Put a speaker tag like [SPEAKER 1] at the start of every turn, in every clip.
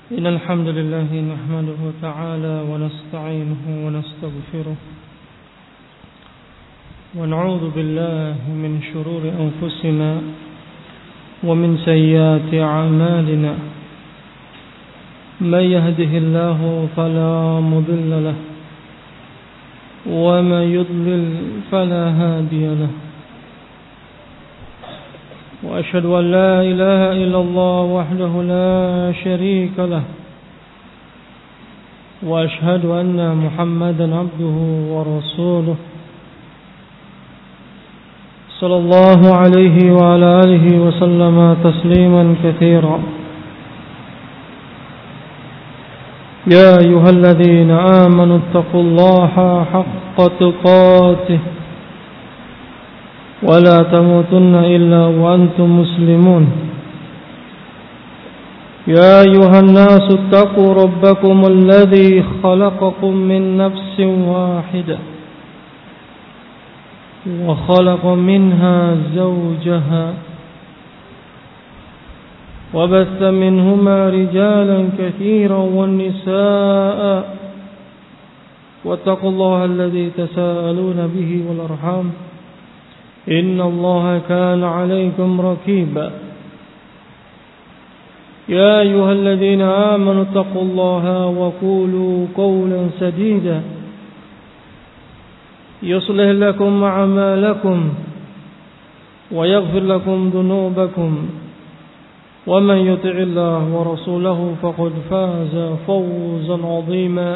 [SPEAKER 1] إن الحمد لله نحمده تعالى ونستعينه ونستغفره ونعوذ بالله من شرور أنفسنا ومن سيئات أعمالنا من يهده الله فلا مضل له ومن يضلل فلا هادي له وأشهد أن لا إله إلا الله وحده لا شريك له وأشهد أن محمدا عبده ورسوله صلى الله عليه وعلى آله وسلم تسليما كثيرا يا أيها الذين آمنوا اتقوا الله حق تقاته ولا تموتن إلا وأنتم مسلمون يا أيها الناس اتقوا ربكم الذي خلقكم من نفس واحدة وخلق منها زوجها وبث منهما رجالا كثيرا والنساء واتقوا الله الذي تساءلون به والأرحام إن الله كان عليكم رقيبا يا أيها الذين آمنوا اتقوا الله وقولوا قولا سديدا يصلح لكم أعمالكم ويغفر لكم ذنوبكم ومن يطع الله ورسوله فقد فاز فوزا عظيما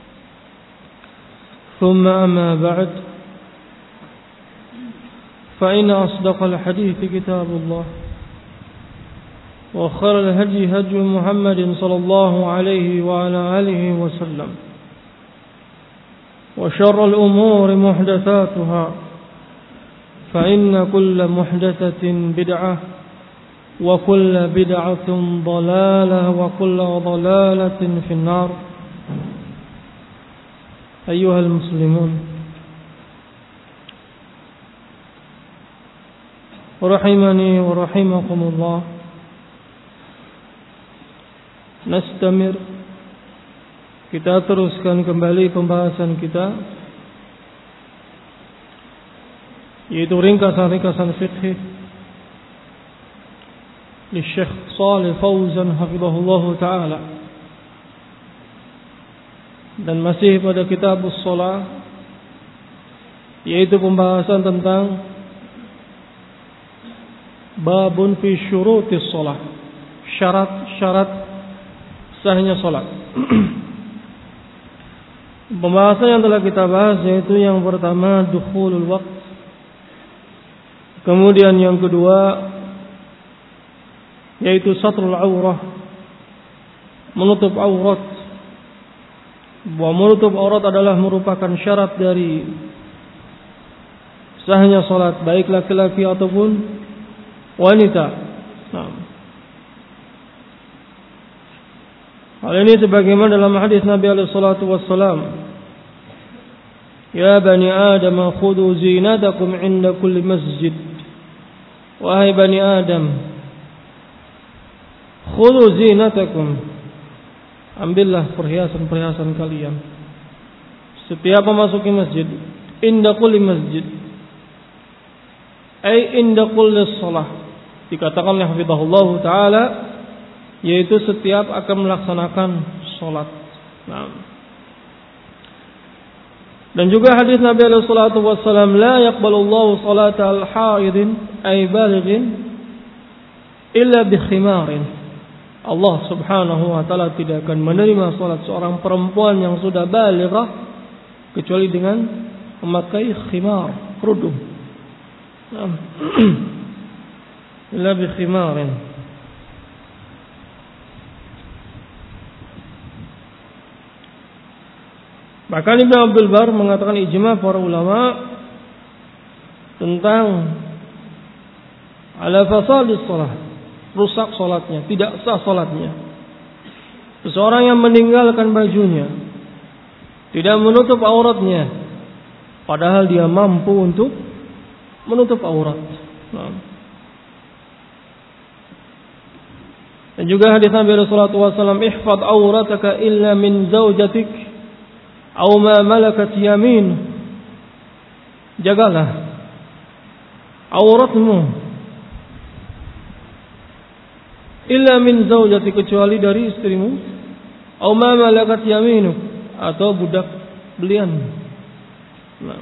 [SPEAKER 1] ثم أما بعد فإن أصدق الحديث كتاب الله وخير الهدي هدي محمد صلى الله عليه وعلى آله وسلم وشر الأمور محدثاتها فإن كل محدثة بدعة وكل بدعة ضلالة وكل ضلالة في النار. أيها المسلمون rahimani wa rahimakumullah. Nastamir, kita teruskan kembali pembahasan kita, yaitu ringkasan-ringkasan fiqh li Syekh Shalih Fauzan hafizahullah taala, dan masih pada kitabus shalah, yaitu pembahasan tentang babun fi syurutis shalah, syarat-syarat sahnya salat. Pembahasan yang telah kita bahas yaitu yang pertama dukhulul waqt, kemudian yang kedua yaitu satrul aurah, menutup aurat. Bahwa menutup aurat adalah merupakan syarat dari sahnya salat, baik laki-laki ataupun wanita. Nah, hal ini sebagaimana dalam hadis Nabi alaihi salatu wassalam, ya bani Adam khudhu zinatakum 'inda kulli masjid. Wahai bani Adam, khudhu zinatakum, ambillah perhiasan-perhiasan kalian setiap memasuki masjid. Inda kulli masjid, ay inda kulli shalah, dikatakan oleh hafizahullah taala, yaitu setiap akan melaksanakan salat. Nah, dan juga hadis Nabi alaihi salatu wassalam, la yaqbalullahu salata al-haidin ay balighin illa bi khimarin. Allah Subhanahu wa taala tidak akan menerima salat seorang perempuan yang sudah balighah kecuali dengan memakai khimar, kerudung. Illa bi khimarin. Bahkan Ibnu Abdul Bar mengatakan ijma para ulama tentang ala fasadis shalah, rusak salatnya, tidak sah salatnya. Seseorang yang meninggalkan bajunya, tidak menutup auratnya, padahal dia mampu untuk menutup aurat. Nah, Dan juga hadis Nabi sallallahu alaihi wasallam, ihfaz aurataka illa min zaujatik aw ma malakat yamin. Jagalah auratmu illa min zaujatik, kecuali dari istrimu, aw ma malakat yaminuk, atau budak belianmu. Nah.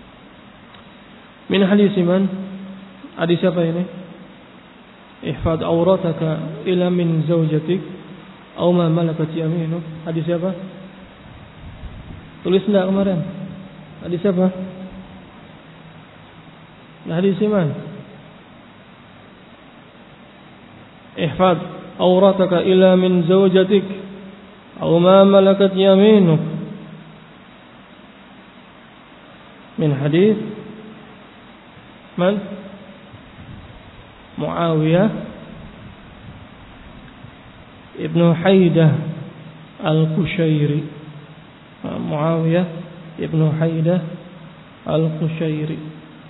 [SPEAKER 1] Min hadis man? Hadis siapa ini? Ihfad aurataka ila min zaujatik aw ma malakat yaminuk. Hadis siapa? Tulis enggak kemarin? Hadis siapa? Hadis man? Ihfad aurataka ila min zaujatik aw ma malakat yaminuk. Min hadis man? Muawiyah ibn Haidah al-Qushairi. Muawiyah ibn Haidah al-Qushairi.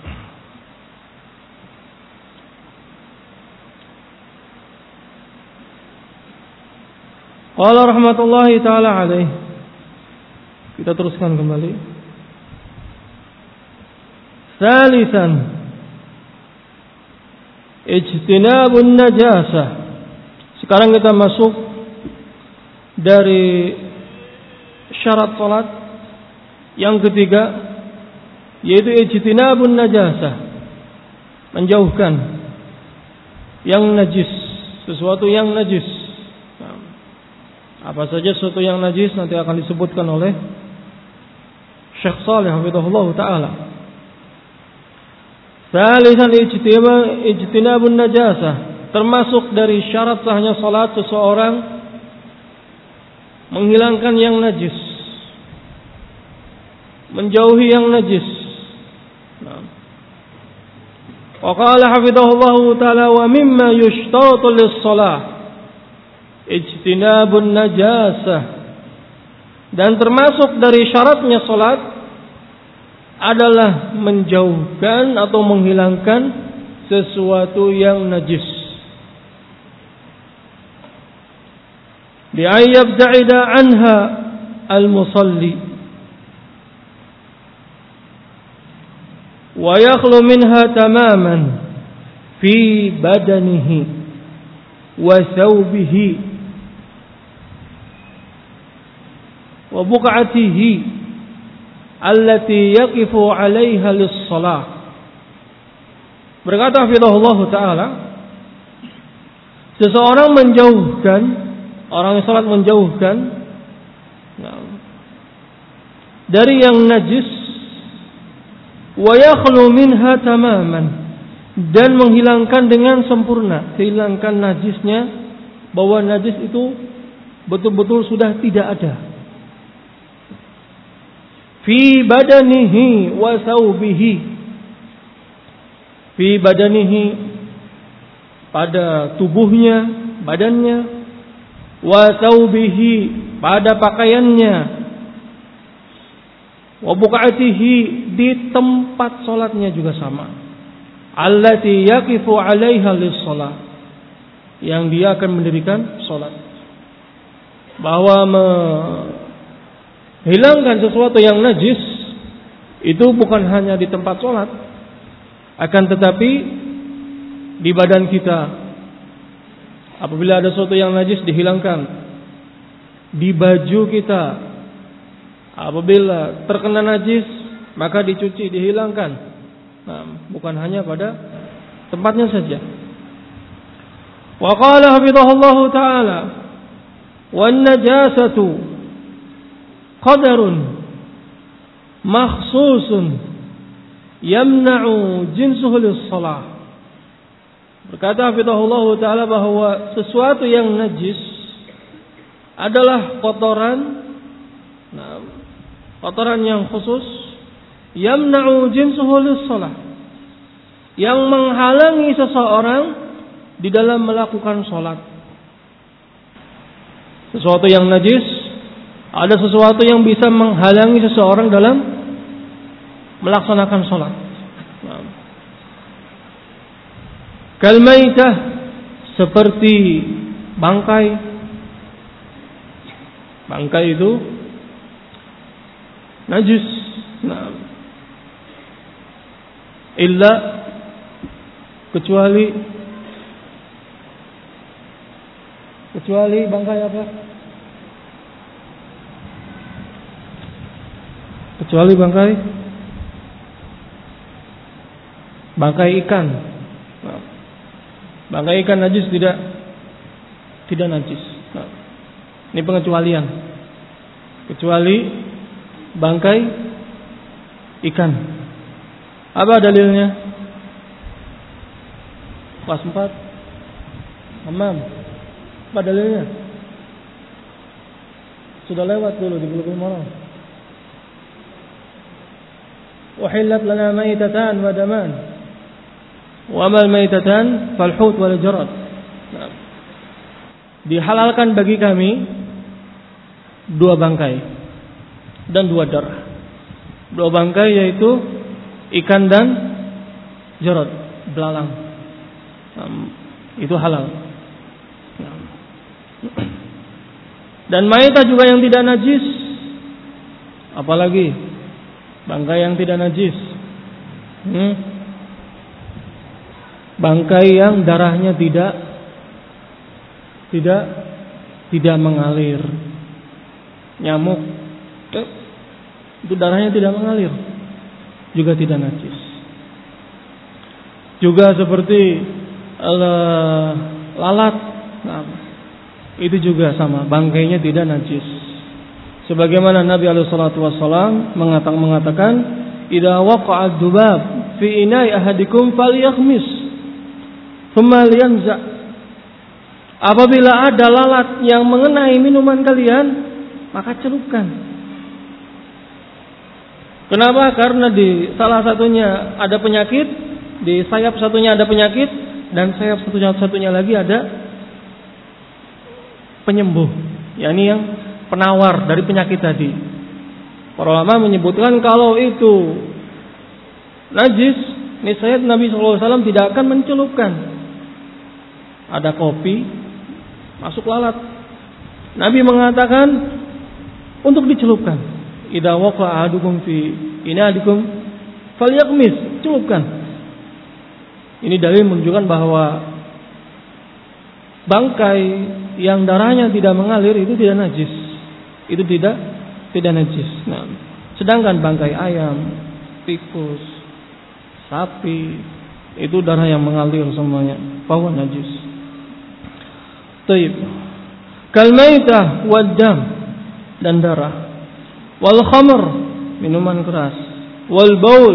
[SPEAKER 1] Qala rahmatullahi ta'ala alaih. Kita teruskan kembali. Salisan, ijtinabun najasah. Sekarang kita masuk dari syarat salat yang ketiga, yaitu ijtinabun najasah, menjauhkan yang najis, sesuatu yang najis. Apa saja sesuatu yang najis nanti akan disebutkan oleh Syekh Shalih hafizahullah taala. Salisan ijtinabun najasah, termasuk dari syarat sahnya salat seseorang menghilangkan yang najis, menjauhi yang najis. Wa qala hafizahullah taala wa mimma yushtaratu lis-shalah ijtinabun najasah, dan termasuk dari syaratnya salat adalah menjauhkan atau menghilangkan sesuatu yang najis. Bi ayyabta'ida anha al-musalli wa yakhlu minha tamaman fi badanihi wa thawbihi wa buq'atihi allati yaqifu 'alaiha lis-shalah. Berkata hafizahullah taala, seseorang menjauhkan, orang yang salat menjauhkan dari yang najis, wa yakhlu minha tamaman, dan menghilangkan dengan sempurna, hilangkan najisnya, bahwa najis itu betul-betul sudah tidak ada. Fi badanihi wa thawbihi. Fi badanihi, pada tubuhnya, badannya, wa thawbihi, pada pakaiannya, wa buq'atihi, di tempat salatnya juga sama. Allati yaqifu 'alaiha lis-shalah, yang dia akan mendirikan salat. Bahwa hilangkan sesuatu yang najis itu bukan hanya di tempat sholat, akan tetapi di badan kita. Apabila ada sesuatu yang najis, dihilangkan. Di baju kita, apabila terkena najis, maka dicuci, dihilangkan. Nah, bukan hanya pada tempatnya saja. Wa qala hafizahullahu ta'ala, wan najasatu qadarun makhsusun yamna'u jinsuhu lis-shalah. Berkata hafizahullah taala bahwa sesuatu yang najis adalah kotoran, kotoran yang khusus, yamna'u jinsuhu lis-shalah, yang menghalangi seseorang di dalam melakukan salat. Sesuatu yang najis, ada sesuatu yang bisa menghalangi seseorang dalam melaksanakan sholat. Kal maitah, seperti Bangkai itu najis. Nah, illa kecuali bangkai apa? Kecuali bangkai ikan. Nah, bangkai ikan najis tidak najis. Nah, ini pengecualian. Kecuali bangkai ikan. Apa dalilnya? Kelas 4. Hamam. Apa dalilnya? Sudah lewat dulu di Bulughul Maram. Uhillat lana maitatan wa daman. Wa amal maitatan fal hut wal jarad. Nah, dihalalkan bagi kami 2 bangkai dan 2 darah. 2 bangkai yaitu ikan dan jarad, belalang. Itu halal. Dan maitah juga yang tidak najis. Apalagi bangkai yang tidak najis. Bangkai yang darahnya tidak mengalir. Nyamuk itu darahnya tidak mengalir, juga tidak najis. Juga seperti lalat, nah, itu juga sama, bangkainya tidak najis. Sebagaimana Nabi SAW mengatakan, "Idza waqa'a dzubab fi ina'i ahadikum falyakhmis, thumma liyanza." Apabila ada lalat yang mengenai minuman kalian, maka celupkan. Kenapa? Karena di salah satunya ada penyakit, di sayap satunya ada penyakit, dan sayap satunya lagi ada penyembuh, yakni yang penawar dari penyakit tadi. Para ulama menyebutkan kalau itu najis, niscaya Nabi SAW tidak akan mencelupkan. Ada kopi, masuk lalat, Nabi mengatakan untuk dicelupkan. Idza waqa'a ahadukum fi inadikum falyaqmis, celupkan. Ini dalil menunjukkan bahwa bangkai yang darahnya tidak mengalir itu tidak najis. Itu tidak najis. Nah, sedangkan bangkai ayam, tikus, sapi itu darah yang mengalir semuanya, bahwa najis. Taib. Kal maitah wad dam, dan darah. Wal khamr, minuman keras. Wal baul,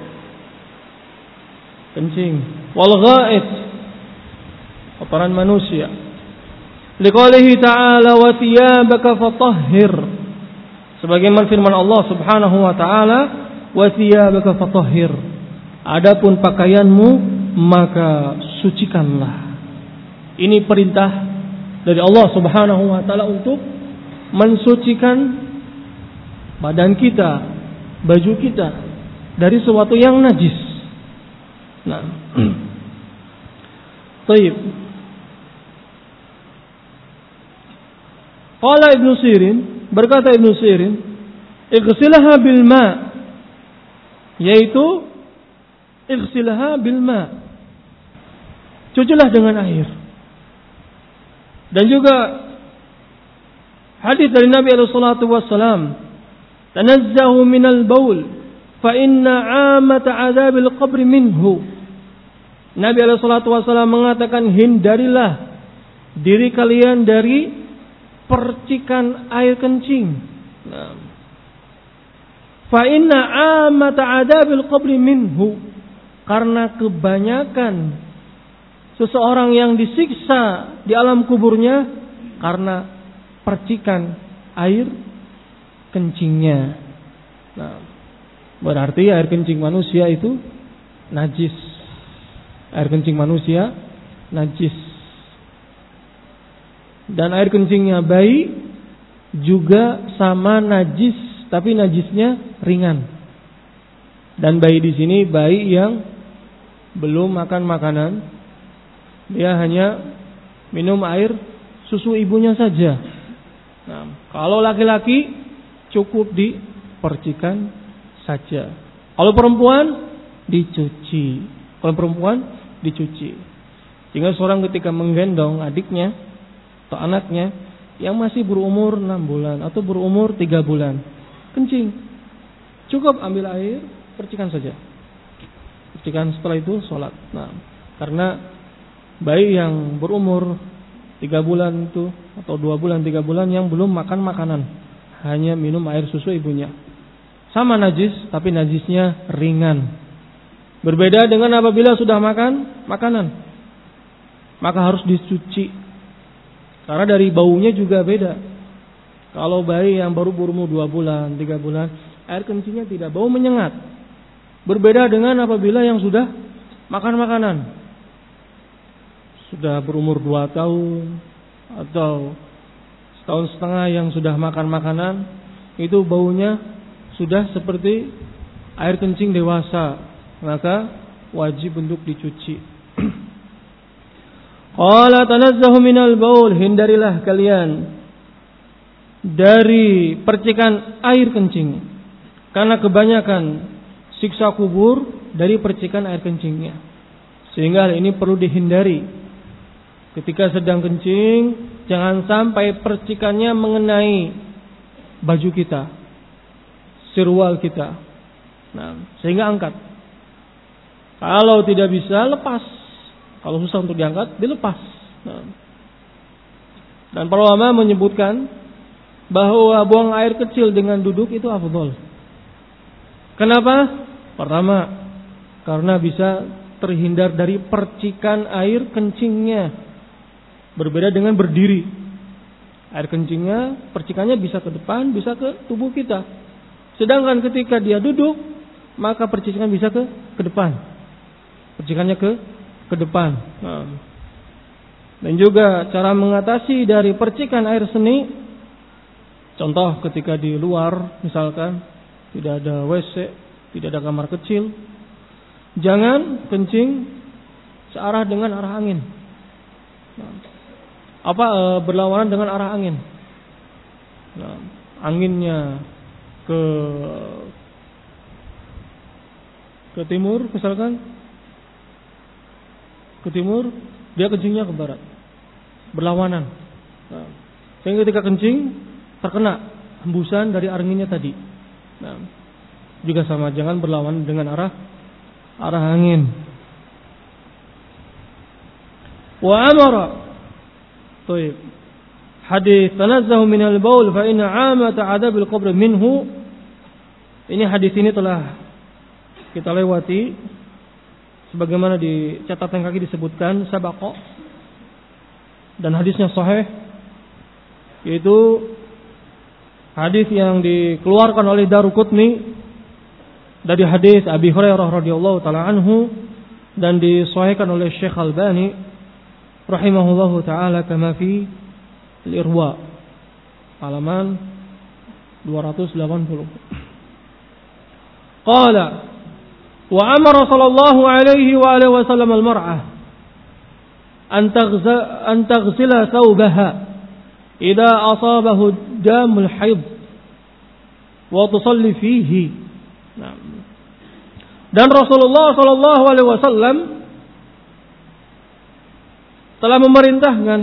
[SPEAKER 1] kencing. Wal gha'it, kotoran manusia. Liqaulihi ta'ala wa thiyabaka fatahhir. Sebagaimana firman Allah Subhanahu wa taala, wa thiyabaka fatahhir. Adapun pakaianmu maka sucikanlah. Ini perintah dari Allah Subhanahu wa taala untuk mensucikan badan kita, baju kita dari sesuatu yang najis. Nah, Taib. Qala Ibnu Sirin, berkata Ibnu Sirin, ighsilha bil ma, yaitu ighsilha bil ma, cucilah dengan air. Dan juga hadis dari Nabi sallallahu alaihi wasallam, tanazzahu minal baul fa inna 'amata 'adzabil qabri minhu. Nabi sallallahu alaihi wasallam mengatakan, hindarilah diri kalian dari percikan air kencing. Nah, fa inna 'amata 'adzabil qabri minhu, karena kebanyakan seseorang yang disiksa di alam kuburnya karena percikan air kencingnya. Nah, berarti air kencing manusia itu najis. Air kencing manusia najis. Dan air kencingnya bayi juga sama najis, tapi najisnya ringan. Dan bayi di sini bayi yang belum makan makanan, dia hanya minum air susu ibunya saja. Nah, kalau laki-laki cukup dipercikan saja. Kalau perempuan dicuci. Kalau perempuan dicuci. Sehingga seorang ketika menggendong adiknya atau anaknya yang masih berumur 6 bulan atau berumur 3 bulan, kencing, cukup ambil air, percikan saja. Percikan, setelah itu sholat. Nah, karena bayi yang berumur 3 bulan itu atau 2 bulan 3 bulan yang belum makan makanan, hanya minum air susu ibunya. Sama najis, tapi najisnya ringan. Berbeda dengan apabila sudah makan makanan, maka harus dicuci. Karena dari baunya juga beda. Kalau bayi yang baru berumur 2 bulan 3 bulan, air kencingnya tidak bau menyengat. Berbeda dengan apabila yang sudah makan makanan, sudah berumur 2 tahun atau setahun setengah yang sudah makan makanan, itu baunya sudah seperti air kencing dewasa, maka wajib untuk dicuci. Qala tanazzahu minal baul, hindarilah kalian dari percikan air kencing, karena kebanyakan siksa kubur dari percikan air kencingnya. Sehingga hal ini perlu dihindari. Ketika sedang kencing, jangan sampai percikannya mengenai baju kita, sirwal kita. Nah, sehingga angkat. Kalau tidak bisa, lepas. Kalau susah untuk diangkat, dilepas. Nah. Dan para ulama menyebutkan bahwa buang air kecil dengan duduk itu afdal. Kenapa? Pertama, karena bisa terhindar dari percikan air kencingnya. Berbeda dengan berdiri. Air kencingnya, percikannya bisa ke depan, bisa ke tubuh kita. Sedangkan ketika dia duduk, maka percikan bisa ke depan. Percikannya ke depan. Nah. Dan juga cara mengatasi dari percikan air seni. Contoh ketika di luar, misalkan tidak ada WC, tidak ada kamar kecil, jangan kencing searah dengan arah angin. Nah, berlawanan dengan arah angin. Nah, anginnya ke timur, misalkan ke timur, dia kencingnya ke barat, berlawanan. Nah, sehingga ketika kencing terkena hembusan dari anginnya tadi. Nah, juga sama, jangan berlawanan dengan arah angin. Wa amara, baik, hadis tanazzahu minal baul fa inna 'amata 'adabil qabr minhu. Ini hadis ini telah kita lewati. Sebagaimana di catatan kaki disebutkan sabaqa, dan hadisnya sahih, yaitu hadis yang dikeluarkan oleh Daruqutni dari hadis Abi Hurairah radhiyallahu taala anhu, dan disahihkan oleh Syekh Albani rahimahullahu taala kama fi al-Irwa halaman 280. Qala wa amara sallallahu alaihi wa alihi wasallam al-mar'ah an taghsila thawbaha idza asabahu damul haid wa tusalli fihi. Dan Rasulullah sallallahu alaihi wasallam telah memerintahkan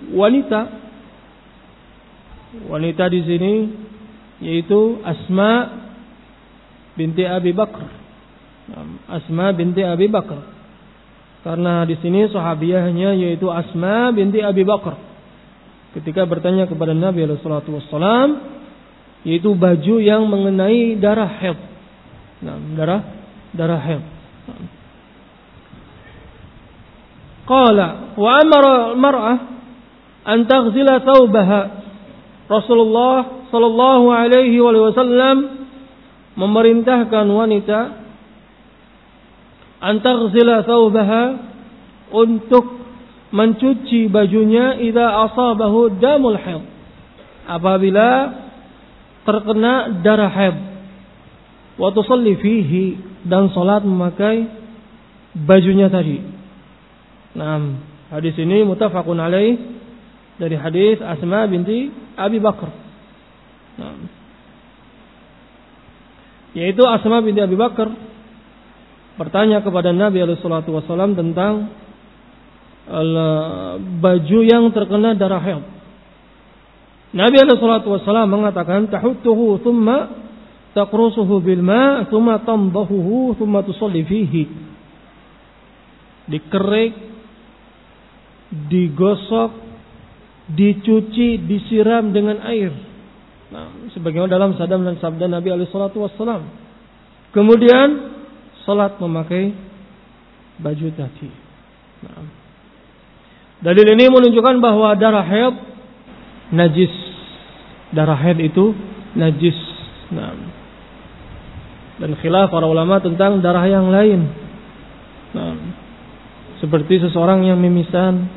[SPEAKER 1] wanita di sini yaitu Asma binti Abi Bakr. Asma binti Abi Bakr. Karena di sini sahabiahnya yaitu Asma binti Abi Bakr. Ketika bertanya kepada Nabi sallallahu alaihi wasallam, yaitu baju yang mengenai darah haid. Nah, darah haid. Qala wa amara al-mar'ah an taghsila thawbaha. Rasulullah sallallahu alaihi wasallam memerintahkan wanita an taghsila thawbaha, untuk mencuci bajunya idza asabahu damul haid, apabila terkena darah haid, wa tusalli fihi, dan salat memakai bajunya tadi. Nah, hadis ini muttafaqun alaih, dari hadis Asma binti Abi Bakar. Nah, yaitu Asma binti Abi Bakar bertanya kepada Nabi SAW tentang baju yang terkena darah haid. Nabi SAW mengatakan, tahuttuhu thumma taqrusuhu bil ma' thumma tamdahuhu thumma tusalli fihi. Dikerik, digosok, dicuci, disiram dengan air. Nah, sebagaimana dalam sabda Nabi SAW. Kemudian salat memakai baju tadi. Nah, dalil ini menunjukkan bahwa darah haid najis. Darah haid itu najis. Nah, dan khilaf para ulama tentang darah yang lain. Nah, seperti seseorang yang mimisan,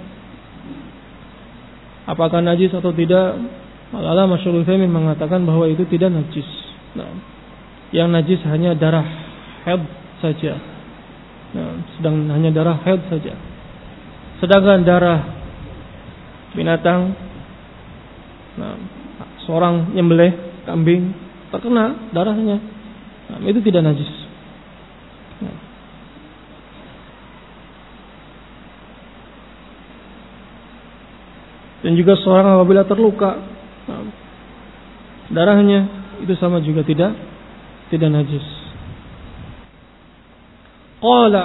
[SPEAKER 1] apakah najis atau tidak? Al-Allamah Syaikh Utsaimin mengatakan bahwa itu tidak najis. Nah, yang najis hanya darah haid saja. Nah, hanya darah haid saja. Sedangkan darah binatang, nah, seorang nyembelih kambing terkena darahnya, nah, itu tidak najis. Nah. Dan juga seorang apabila terluka, nah, darahnya itu sama juga tidak najis. Qala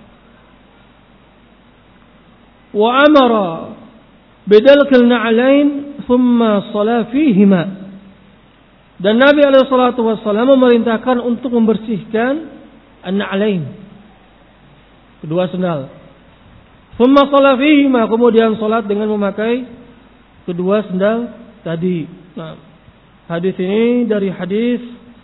[SPEAKER 1] wa amara bidalkil na'alain thumma shala fihima. Dan Nabi SAW memerintahkan untuk membersihkan an-na'alain, kedua sendal. Thumma shala fihima, kemudian salat dengan memakai kedua sendal tadi. Nah, hadis ini dari hadis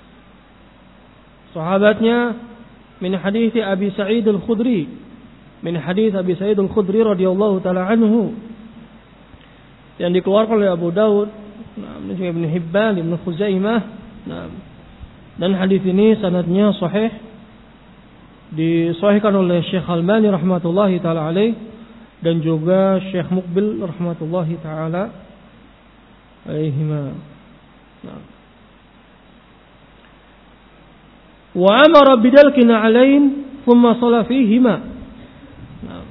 [SPEAKER 1] sahabatnya min hadis Abi Sa'id Al-Khudri, min hadis Abi Sa'id Al-Khudri radhiyallahu taala anhu, yang dikeluarkan oleh Abu Daud, nah, dan juga Ibnu Hibban, Ibnu Khuzaimah. Nah, dan hadis ini sanadnya sahih, disahihkan oleh Syekh Al-Albani rahmatullahi taala alaih, dan juga Syekh Muqbil rahmatullahi taala alaihima. Nah. Wa amara bidalkina alain thumma shala fihima. Nah.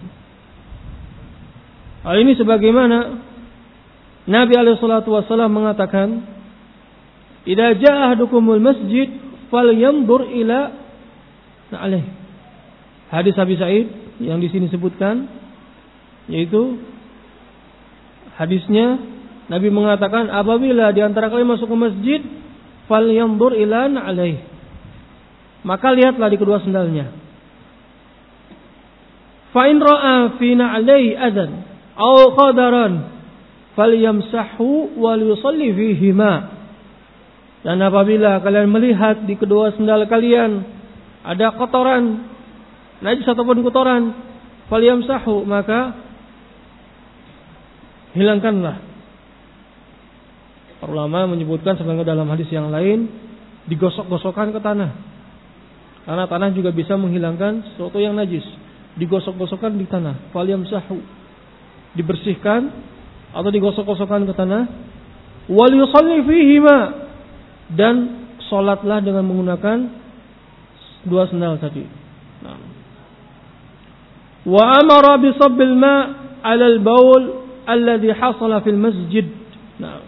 [SPEAKER 1] Hal ini sebagaimana Nabi SAW mengatakan, idza jaa ahadukumul masjid falyanzur ila na'alih. Hadis Abi Sa'id yang di sini sebutkan, yaitu hadisnya Nabi mengatakan, apabila di antara kalian masuk ke masjid, falyanzur ila na'alih, maka lihatlah di kedua sendalnya. Fa in ra'a fi na'alih adan aw qadaran falyamsahu wal yusalli fihima. Dan apabila kalian melihat di kedua sendal kalian ada kotoran, najis ataupun kotoran, falyamsahu, maka hilangkanlah. Para ulama menyebutkan sebagaimana dalam hadis yang lain, digosok-gosokkan ke tanah. Karena tanah juga bisa menghilangkan sesuatu yang najis. Digosok-gosokkan di tanah, falyamsahu, dibersihkan atau digosok-gosokkan ke tanah. Wal yusalli fihima, dan salatlah dengan menggunakan dua sendal tadi. Nah. Wa amara bi sabbil ma' 'ala al-bawl alladhi hasala fil masjid. Nah.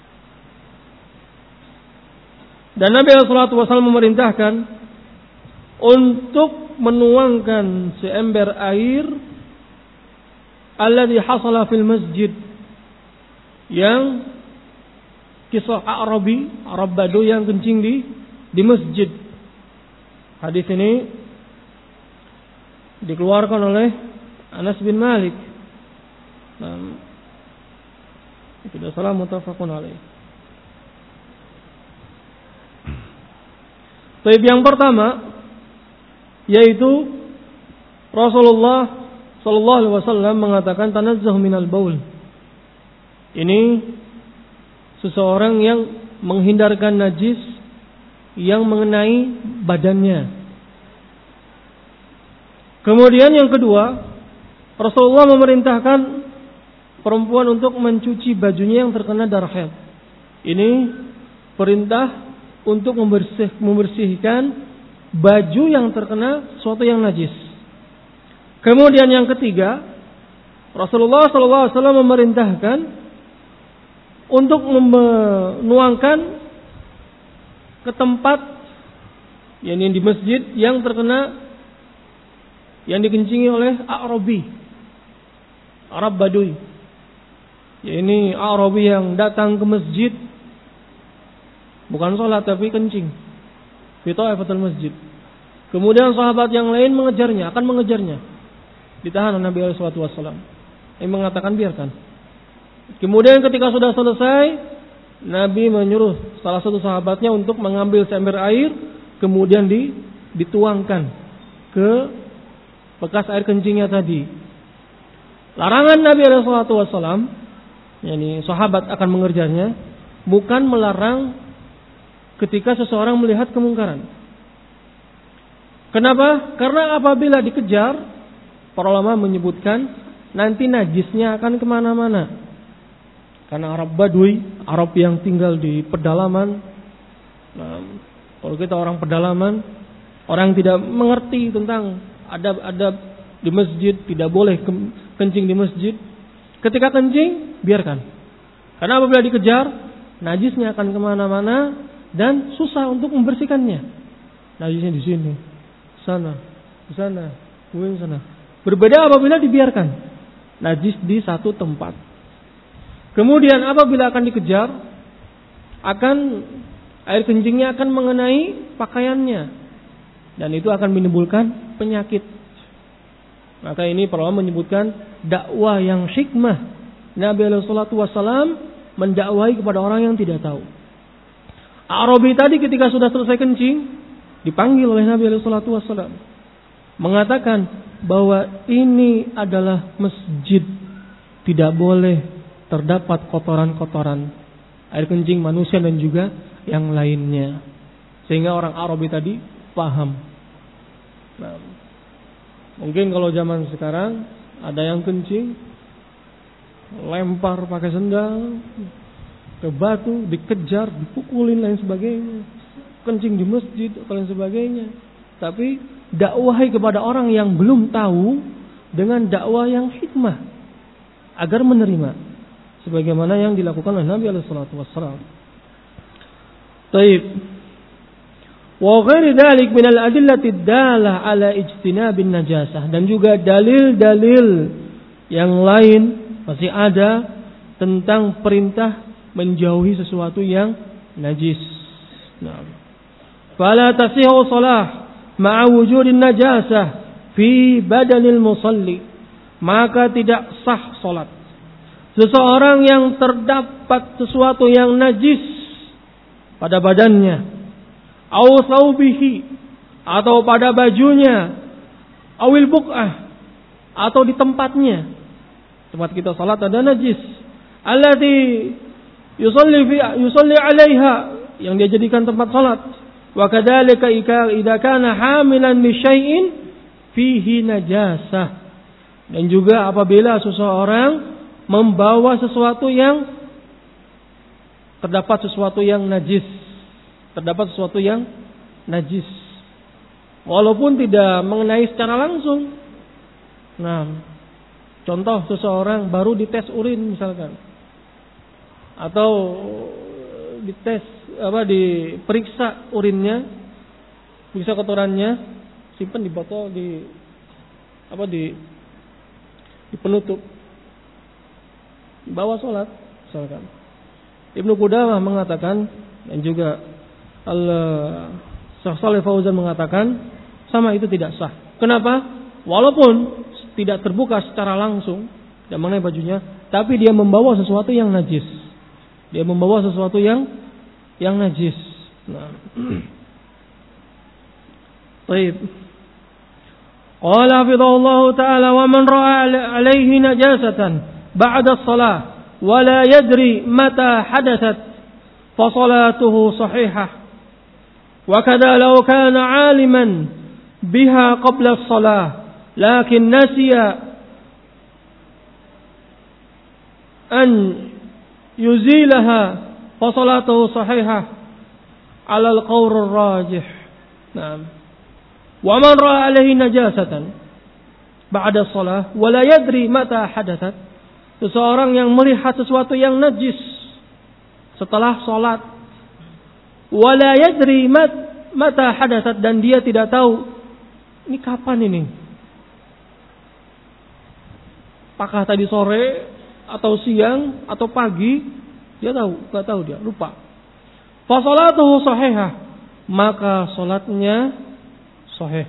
[SPEAKER 1] Dan Nabi SAW memerintahkan untuk menuangkan seember air alladhi hasala fil masjid, yang kisah Arabi, Arab Badu yang kencing di masjid. Hadis ini dikeluarkan oleh Anas bin Malik. Nah, tidak salah, muttafaqun alaih. Baik, yang pertama yaitu Rasulullah sallallahu alaihi wasallam mengatakan tanazzah minal baul. Ini seseorang yang menghindarkan najis yang mengenai badannya. Kemudian yang kedua, Rasulullah memerintahkan perempuan untuk mencuci bajunya yang terkena darah haid. Ini perintah untuk membersihkan baju yang terkena sesuatu yang najis. Kemudian yang ketiga, Rasulullah SAW memerintahkan untuk menuangkan ke tempat yang di masjid yang terkena, yang dikencingi oleh A'rabi, Arab Badui. Ya, ini A'rabi yang datang ke masjid bukan sholat tapi kencing fi ta'ifatul masjid. Kemudian sahabat yang lain akan mengejarnya. Ditahan oleh Nabi sallallahu alaihi wasallam. Yang mengatakan biarkan. Kemudian ketika sudah selesai, Nabi menyuruh salah satu sahabatnya untuk mengambil seember air, kemudian dituangkan ke bekas air kencingnya tadi. Larangan Nabi sallallahu alaihi wasallam, yakni sahabat akan mengerjanya, bukan melarang ketika seseorang melihat kemungkaran. Kenapa? Karena apabila dikejar, para ulama menyebutkan nanti najisnya akan kemana-mana. Karena Arab Badui, Arab yang tinggal di pedalaman. Nah, kalau kita orang pedalaman, orang yang tidak mengerti tentang adab-adab di masjid, tidak boleh kencing di masjid. Ketika kencing, biarkan. Karena apabila dikejar, najisnya akan kemana-mana dan susah untuk membersihkannya. Najisnya di sini, sana, di sana, di sana. Berbeda apabila dibiarkan. Najis di satu tempat. Kemudian apabila akan dikejar, air kencingnya akan mengenai pakaiannya. Dan itu akan menimbulkan penyakit. Maka ini para ulama menyebutkan dakwah yang hikmah. Nabi SAW mendakwahi kepada orang yang tidak tahu. Arabi tadi ketika sudah selesai kencing, dipanggil oleh Nabi SAW. Mengatakan bahwa ini adalah masjid. Tidak boleh terdapat kotoran-kotoran air kencing manusia dan juga yang lainnya. Sehingga orang Arabi tadi paham. Nah, mungkin kalau zaman sekarang ada yang kencing, lempar pakai sendal ke batu, dikejar, dipukulin lain sebagainya. Kencing di masjid atau lain sebagainya. Tapi dakwahi kepada orang yang belum tahu dengan dakwah yang hikmah agar menerima. Sebagaimana yang dilakukan oleh Nabi SAW. Taib. Wa ghairi dzalik min al-adillati ad-dalah ala ijtinabin najasah, dan juga dalil-dalil yang lain masih ada tentang perintah menjauhi sesuatu yang najis. Nah, fala tasihu shalah ma'a wujudin najasah fi badanil musalli, maka tidak sah salat seseorang yang terdapat sesuatu yang najis pada badannya, au thawbihi, atau pada bajunya, awil buq'ah, atau di tempatnya. Tempat kita salat ada najis. Allati yusalli 'alaiha, yang dia jadikan tempat salat. Wa kadzalika idza kana hamilan li syai'in fihi najasah. Dan juga apabila seseorang membawa sesuatu yang terdapat sesuatu yang najis, walaupun tidak mengenai secara langsung. Nah, contoh seseorang baru dites urin misalkan, atau diperiksa urinnya, periksa kotorannya, simpan di botol, di penutup, bawa sholat misalkan. Ibnu Qudamah mengatakan, dan juga Syekh Shalih Fauzan mengatakan, sama itu tidak sah. Kenapa? Walaupun tidak terbuka secara langsung dan mengenai bajunya, tapi dia membawa sesuatu yang najis. Nah. Baik. Qala hafizahullahu ta'ala, wa man ra'a 'alaihi najasatan ba'da as-salah wa la yadri mata hadathat fa salatuhu sahihah. Wa kadza law kana 'aliman biha qabla as-salah lakin nasiya an yuzilaha fa salatuhu sahihah 'ala al-qawl ar-rajih. Naam. Wa man ra'a 'alaihi najasatan ba'da shalah wa la yadri mata hadathat. Seseorang yang melihat sesuatu yang najis setelah salat, wa la yadri mata hadathat, dan dia tidak tahu ini kapan ini. Apakah tadi sore atau siang atau pagi? Dia enggak tahu dia, lupa. Fa salatuhu sahihah, maka salatnya sahih.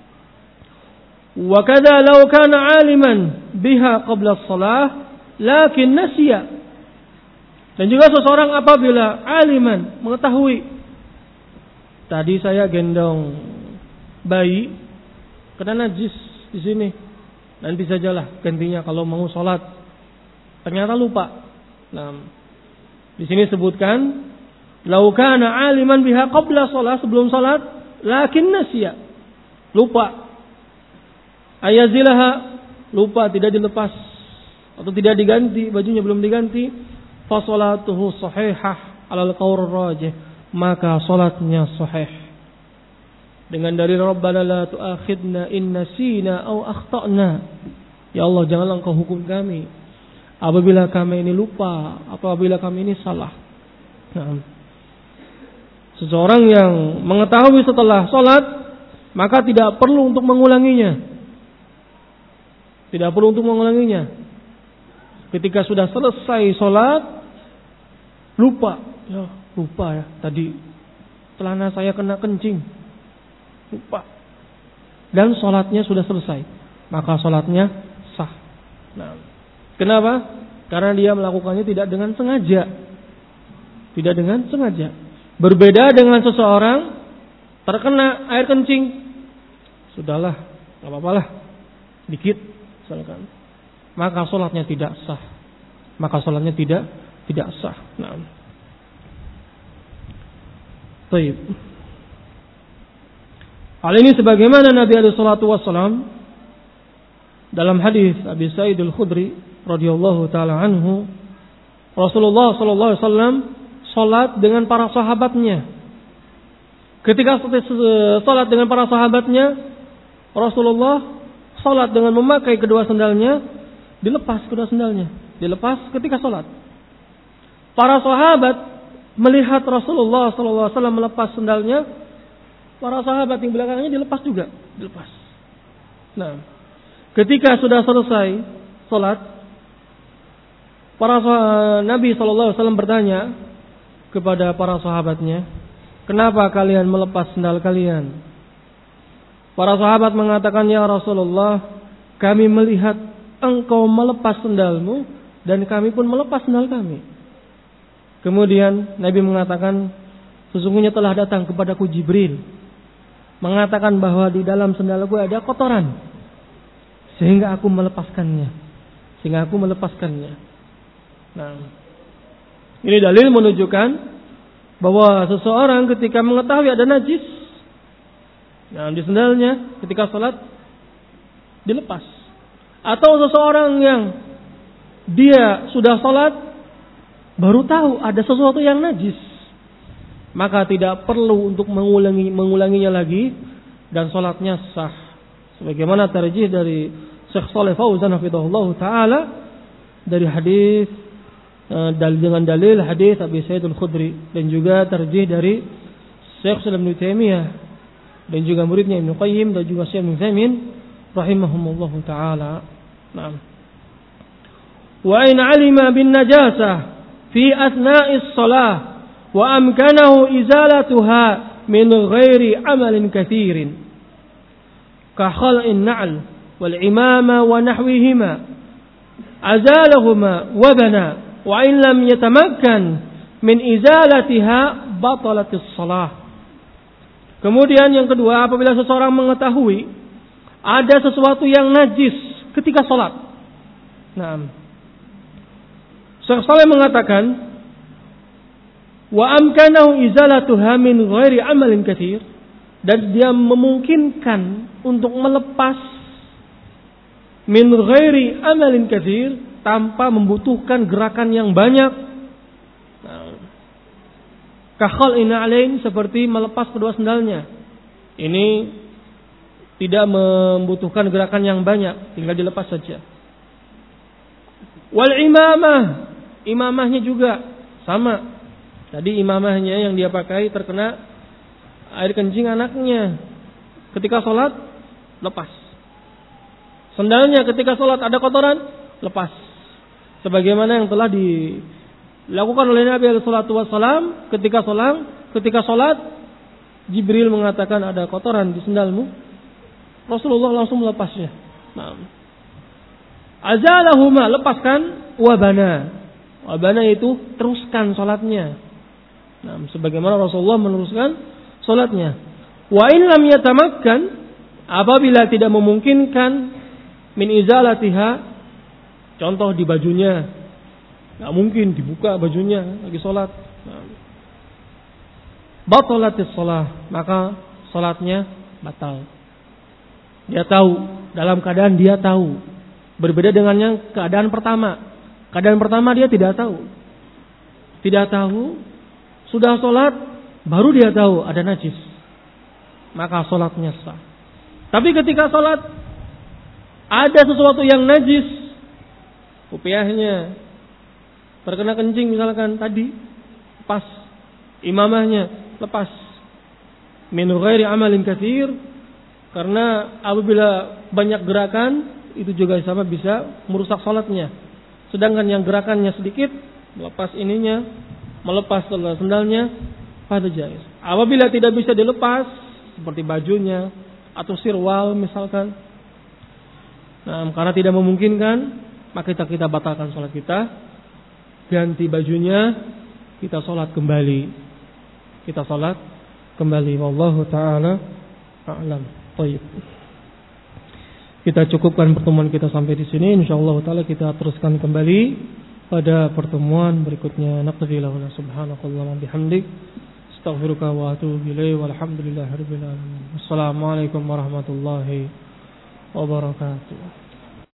[SPEAKER 1] Wa kadza law kana 'aliman biha qabla as-shalah lakin nasiya. Dan juga seseorang apabila aliman mengetahui, tadi saya gendong bayi kena najis di sini, nanti sajalah gantinya kalau mau sholat. Ternyata lupa. Nah, di sini sebutkan lau kana aliman biha qabla shalah, sebelum salat, lakin nasiya, lupa. Ayazilaha, lupa, tidak dilepas atau tidak diganti, bajunya belum diganti. Fa salatuhu sahihah 'alal qawl rajih, maka salatnya sahih. Dengan dalil Rabbana la tu'akhidna in nasina aw akhtana. Ya Allah, janganlah Engkau hukum kami apabila kami ini lupa, apabila kami ini salah. Nah, seseorang yang mengetahui setelah salat, maka tidak perlu untuk mengulanginya. Tidak perlu untuk mengulanginya. Ketika sudah selesai salat, lupa ya, tadi celana saya kena kencing. Lupa. Dan salatnya sudah selesai, maka salatnya sah. Nah, kenapa? Karena dia melakukannya tidak dengan sengaja. Tidak dengan sengaja. Berbeda dengan seseorang terkena air kencing. Sudahlah, enggak apa-apalah. Dikit misalkan. Maka salatnya tidak sah. Maka salatnya tidak sah. Nah. Baik. Hal ini sebagaimana Nabi alaihi salatu wasallam dalam hadis Abi Sa'id Al-Khudri radhiyallahu taala anhu, Rasulullah sallallahu alaihi wasallam salat dengan para sahabatnya. Ketika salat dengan para sahabatnya, Rasulullah salat dengan memakai kedua sendalnya, dilepas kedua sendalnya, dilepas ketika salat. Para sahabat melihat Rasulullah sallallahu alaihi wasallam melepas sendalnya, para sahabat yang belakangnya dilepas juga, dilepas. Nah, ketika sudah selesai salat, Nabi sallallahu alaihi wasallam bertanya kepada para sahabatnya, "Kenapa kalian melepas sendal kalian?" Para sahabat mengatakan, "Ya Rasulullah, kami melihat engkau melepas sendalmu dan kami pun melepas sendal kami." Kemudian Nabi mengatakan, "Sesungguhnya telah datang kepadaku Jibril mengatakan bahwa di dalam sendalku ada kotoran, sehingga aku melepaskannya." Nah, ini dalil menunjukkan bahwa seseorang ketika mengetahui ada najis, nah, di sendalnya ketika salat dilepas. Atau seseorang yang dia sudah salat baru tahu ada sesuatu yang najis, maka tidak perlu untuk mengulanginya lagi dan salatnya sah. Sebagaimana tarjih dari Syekh Shalih Fauzan hafizahullah taala dari hadis dengan dalil hadis Abi Sa'id Al-Khudri, dan juga tarjih dari Syekh Ibnu Taimiyah dan juga muridnya Ibnu Qayyim dan juga Syekh Ibnu Utsaimin rahimahumullahu taala. Naam. Wa in 'alima bin najasah fi athna'is shalah wa amkanahu izalatuha min ghairi 'amalin katsirin ka khal'in na'l wal 'imama wa nahwihima azalahuma wa bana wa in lam yatamakkan min izalatiha batalatis shalah. Kemudian yang kedua, apabila seseorang mengetahui ada sesuatu yang najis ketika salat. Nah, Syekh Saleh mengatakan, wa amkanahu izalatuha min ghairi amalin katsir, dan dia memungkinkan untuk melepas min ghairi amalin katsir, tanpa membutuhkan gerakan yang banyak. Kakhal'in alain, seperti melepas kedua sendalnya. Ini tidak membutuhkan gerakan yang banyak, tinggal dilepas saja. Wal imamah, imamahnya juga sama. Tadi imamahnya yang dia pakai terkena air kencing anaknya. Ketika sholat, lepas. Sendalnya ketika sholat ada kotoran, lepas. Sebagaimana yang telah dilakukan oleh Nabi SAW ketika sholat, Jibril mengatakan ada kotoran di sendalmu. Rasulullah langsung melepasnya. Azalahuma, lepaskan. Wabana itu teruskan sholatnya. Sebagaimana Rasulullah meneruskan sholatnya. Wa in lam yatamakkan, apabila tidak memungkinkan min izalatiha, contoh di bajunya, nggak mungkin dibuka bajunya lagi sholat. Batalatis sholah, maka sholatnya batal. Dia tahu, dalam keadaan dia tahu. Berbeda dengan yang keadaan pertama. Keadaan pertama dia tidak tahu. Tidak tahu, sudah sholat, baru dia tahu ada najis. Maka sholatnya sah. Tapi ketika sholat, ada sesuatu yang najis, kopiahnya terkena kencing misalkan tadi, lepas. Imamahnya lepas. Min ghairi amalin katsir, karena apabila banyak gerakan itu juga sama bisa merusak salatnya. Sedangkan yang gerakannya sedikit, melepas ininya, melepas sendalnya, pada jaiz. Apabila tidak bisa dilepas, seperti bajunya atau sirwal misalkan, karena tidak memungkinkan, maka kita batalkan salat kita, ganti bajunya, kita salat kembali. Wallahu ta'ala a'lam. Baik. Kita cukupkan pertemuan kita sampai di sini. Insyaallah taala kita teruskan kembali pada pertemuan berikutnya. Naqdi lahu subhanakallahumma bihamdik, astaghfiruka wa atubu ilaik. Walhamdulillahirabbil alamin. Wassalamualaikum warahmatullahi wabarakatuh.